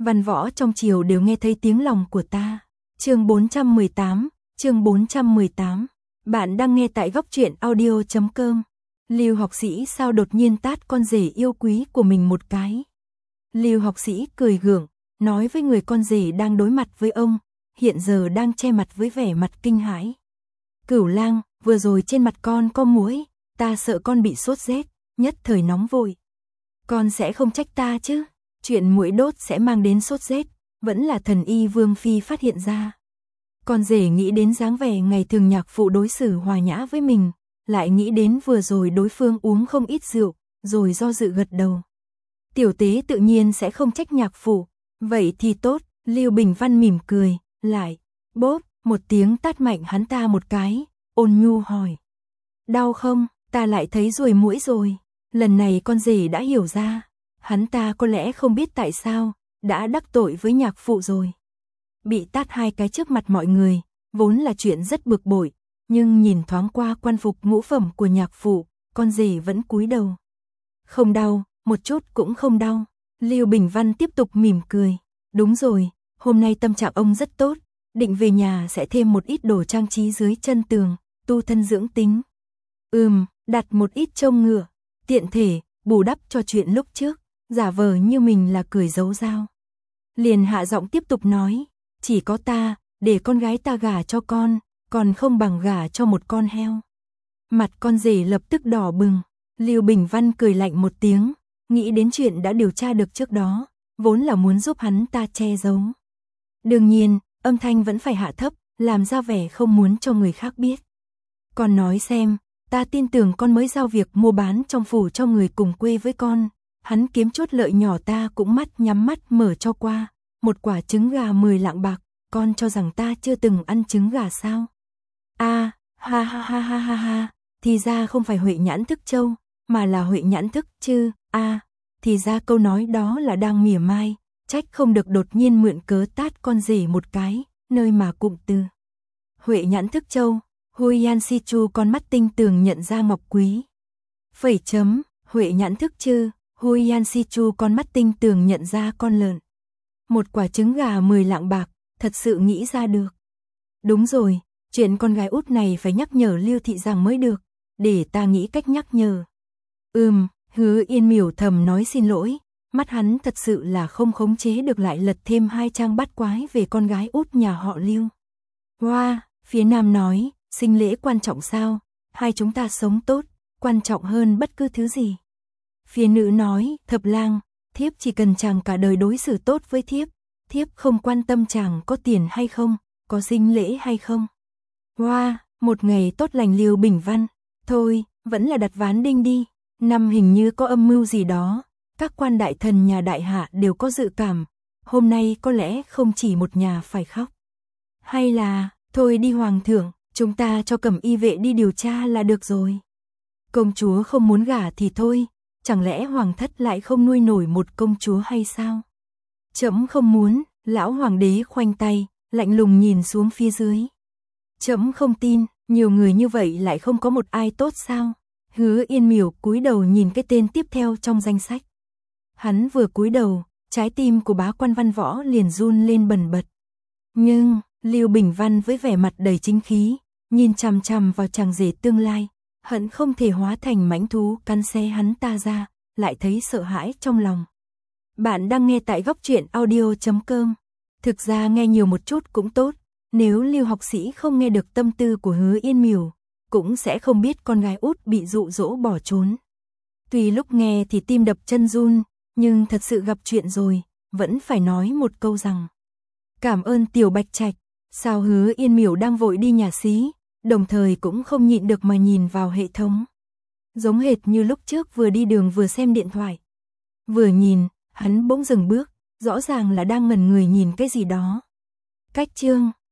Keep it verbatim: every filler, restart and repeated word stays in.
Văn võ trong triều đều nghe thấy tiếng lòng của ta. Chương bốn trăm mười tám, chương bốn trăm mười tám. Bạn đang nghe tại góc truyện audio chấm com. Lưu học sĩ sao đột nhiên tát con rể yêu quý của mình một cái. Lưu học sĩ cười gượng, nói với người con rể đang đối mặt với ông, hiện giờ đang che mặt với vẻ mặt kinh hãi. Cửu lang, vừa rồi trên mặt con có muỗi, ta sợ con bị sốt rét, nhất thời nóng vội. Con sẽ không trách ta chứ? Chuyện muỗi đốt sẽ mang đến sốt rét, vẫn là thần y Vương phi phát hiện ra. Con rể nghĩ đến dáng vẻ ngày thường nhạc phụ đối xử hòa nhã với mình, lại nghĩ đến vừa rồi đối phương uống không ít rượu, rồi do dự gật đầu. Tiểu tế tự nhiên sẽ không trách nhạc phụ, vậy thì tốt. Lưu Bình Văn mỉm cười, lại bốp một tiếng tát mạnh hắn ta một cái, ôn nhu hỏi: đau không? Ta lại thấy ruồi muỗi rồi. Lần này con rể đã hiểu ra, hắn ta có lẽ không biết tại sao đã đắc tội với nhạc phụ rồi. Bị tát hai cái trước mặt mọi người, vốn là chuyện rất bực bội, nhưng nhìn thoáng qua quan phục ngũ phẩm của nhạc phụ, con rể vẫn cúi đầu. Không đau, một chút cũng không đau. Lưu Bình Văn tiếp tục mỉm cười. Đúng rồi, hôm nay tâm trạng ông rất tốt, định về nhà sẽ thêm một ít đồ trang trí dưới chân tường, tu thân dưỡng tính. Ừm, đặt một ít trông ngựa, tiện thể bù đắp cho chuyện lúc trước, giả vờ như mình là cười giấu dao. Liền hạ giọng tiếp tục nói, chỉ có ta, để con gái ta gả cho con, còn không bằng gả cho một con heo. Mặt con rể lập tức đỏ bừng. Lưu Bình Văn cười lạnh một tiếng, nghĩ đến chuyện đã điều tra được trước đó, vốn là muốn giúp hắn ta che giấu. Đương nhiên, âm thanh vẫn phải hạ thấp, làm ra vẻ không muốn cho người khác biết. Con nói xem, ta tin tưởng con mới giao việc mua bán trong phủ cho người cùng quê với con, hắn kiếm chút lợi nhỏ ta cũng mắt nhắm mắt mở cho qua, một quả trứng gà mười lạng bạc, con cho rằng ta chưa từng ăn trứng gà sao? A, ha ha ha ha ha ha, thì ra không phải Huệ Nhãn Thức Châu, mà là Huệ Nhãn Thức Chư. A, à, thì ra câu nói đó là đang mỉa mai, trách không được đột nhiên mượn cớ tát con rể một cái, nơi mà cụm từ Huệ Nhãn Thức Châu, Huyan Si Chu con mắt tinh tường nhận ra ngọc quý. Phẩy chấm, Huệ Nhãn Thức Chư, Huyan Si Chu con mắt tinh tường nhận ra con lợn. Một quả trứng gà mười lạng bạc, thật sự nghĩ ra được. Đúng rồi, chuyện con gái út này phải nhắc nhở Lưu thị rằng mới được, để ta nghĩ cách nhắc nhở. Ừm, Hứa Yên miểu thầm nói xin lỗi, mắt hắn thật sự là không khống chế được lại lật thêm hai trang bát quái về con gái út nhà họ Lưu. Hoa, wow, phía nam nói, sinh lễ quan trọng sao, hai chúng ta sống tốt, quan trọng hơn bất cứ thứ gì. Phía nữ nói, thập lang, thiếp chỉ cần chàng cả đời đối xử tốt với thiếp, thiếp không quan tâm chàng có tiền hay không, có sinh lễ hay không. Hoa, wow, một ngày tốt lành. Lưu Bình Văn, thôi, vẫn là đặt ván đinh đi. Năm hình như có âm mưu gì đó, các quan đại thần nhà đại hạ đều có dự cảm, hôm nay có lẽ không chỉ một nhà phải khóc. Hay là, thôi đi hoàng thượng, chúng ta cho Cẩm Y vệ đi điều tra là được rồi. Công chúa không muốn gả thì thôi, chẳng lẽ hoàng thất lại không nuôi nổi một công chúa hay sao? Trẫm không muốn. Lão hoàng đế khoanh tay, lạnh lùng nhìn xuống phía dưới. Trẫm không tin, nhiều người như vậy lại không có một ai tốt sao? Hứa Yên miểu cúi đầu nhìn cái tên tiếp theo trong danh sách. Hắn vừa cúi đầu, trái tim của bá quan Văn Võ liền run lên bần bật. Nhưng, Lưu Bình Văn với vẻ mặt đầy chính khí, nhìn chằm chằm vào chàng rể tương lai, hận không thể hóa thành mãnh thú cắn xé hắn ta ra, lại thấy sợ hãi trong lòng. Bạn đang nghe tại góc truyện audio chấm com. Thực ra nghe nhiều một chút cũng tốt, nếu Lưu học sĩ không nghe được tâm tư của Hứa Yên miểu, cũng sẽ không biết con gái út bị dụ dỗ bỏ trốn. Tuy lúc nghe thì tim đập chân run, nhưng thật sự gặp chuyện rồi, vẫn phải nói một câu rằng cảm ơn Tiểu Bạch Trạch. Sao Hứa Yên miểu đang vội đi nhà xí, đồng thời cũng không nhịn được mà nhìn vào hệ thống. Giống hệt như lúc trước vừa đi đường vừa xem điện thoại. Vừa nhìn, hắn bỗng dừng bước, rõ ràng là đang ngẩn người nhìn cái gì đó. Cách chương